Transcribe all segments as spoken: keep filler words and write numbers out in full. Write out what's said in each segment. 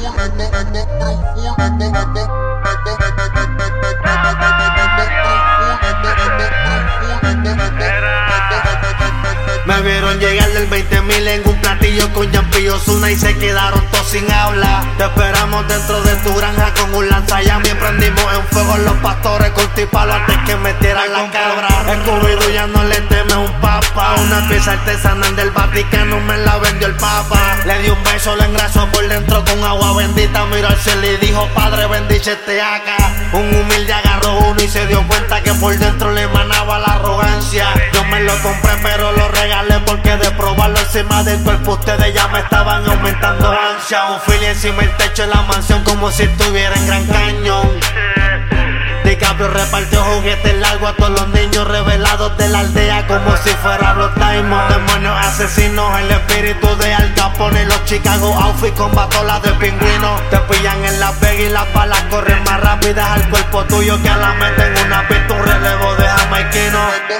Me vieron llegar del veinte mil en un platillo con Yampi Ozuna y se quedaron todos sin habla. Te esperamos dentro de tu granja con un lanzallamas y prendimos en fuego los pastores con tipalo antes que metieran la cabra. Scooby-Doo ya no le teme a un papa. Una pieza artesanal del Vaticano me la vendió el papa. Le di un beso, le engrasó por dentro con agua bendita. Miró al cielo y dijo: Padre, bendice este acá. Un humilde agarró uno y se dio cuenta que por dentro le emanaba la arrogancia. Yo me lo compré pero lo regalé porque de probarlo encima del cuerpo ustedes ya me estaban aumentando ansia. Un fili encima del techo de la mansión como si estuviera en Gran Cañón. DiCaprio repartió juguetes largos a todos los niños revelados de la aldea como si fuera Blood Diamond. Demonios asesinos, el espíritu de Al Capone. Los Chicago outfits con batolas de pingüino. Te pillan en Las Vegas y las balas corren más rápidas al cuerpo tuyo que a la mente en una pista, un relevo de jamaiquino.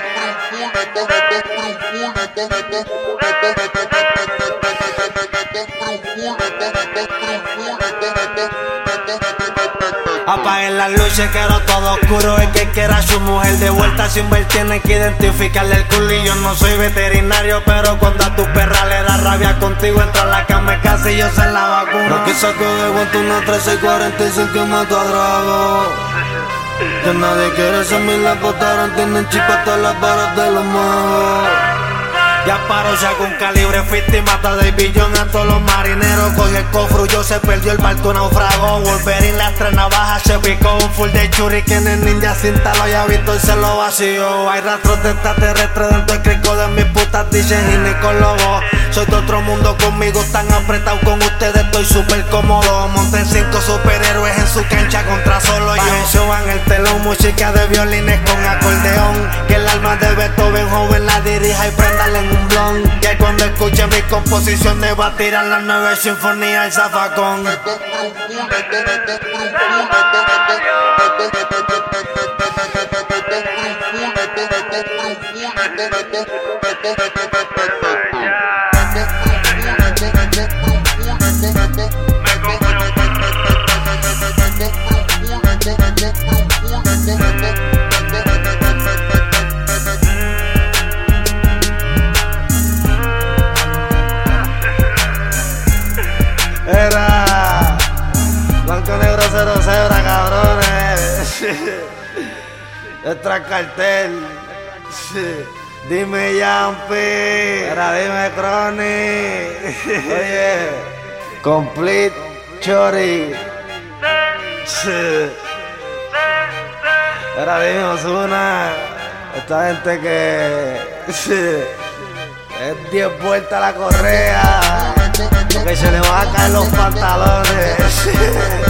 Apaguen las luces, quiero todo oscuro. El que quiera a su mujer de vuelta sin ver tiene que identificarle el culo. Y yo no soy veterinario, pero cuando a tu perra le da rabia contigo entra a la cama casi y yo se la vacuna. No que saco de guante una trece y cuarenta y cinco y mato a Drago. Que nadie quiere ser mi la botaron, tienen chip hasta las varas de los magos. Ya paro ya con calibre cincuenta y mata de billón a todos los marineros. Coge el cofre, yo se perdió el barco, naufragó. Wolverine las tres navajas se picó. Un full de shuriken, el ninja sin talo ya visto y se lo vació. Hay rastros de extraterrestres dentro del crico de mis putas, dicen ginecólogos. Soy de otro mundo conmigo, tan apretado con ustedes, estoy súper cómodo. Monten cinco superhéroes en su cancha contra solo yo. Suban el telón, música de violines con acordeón. Que el alma de Beethoven joven la dirija y préndale en un blon. Que cuando escuche mis composiciones va a tirar las nueve sinfonías al zafacón. Era blanco, negro, cero, cebra, cabrones. Extra cartel. Dime Yampi. Era dime Crony. Oye, complete Chori. Era dime Ozuna. Esta gente que es diez vueltas la correa porque se le va a caer los pantalones.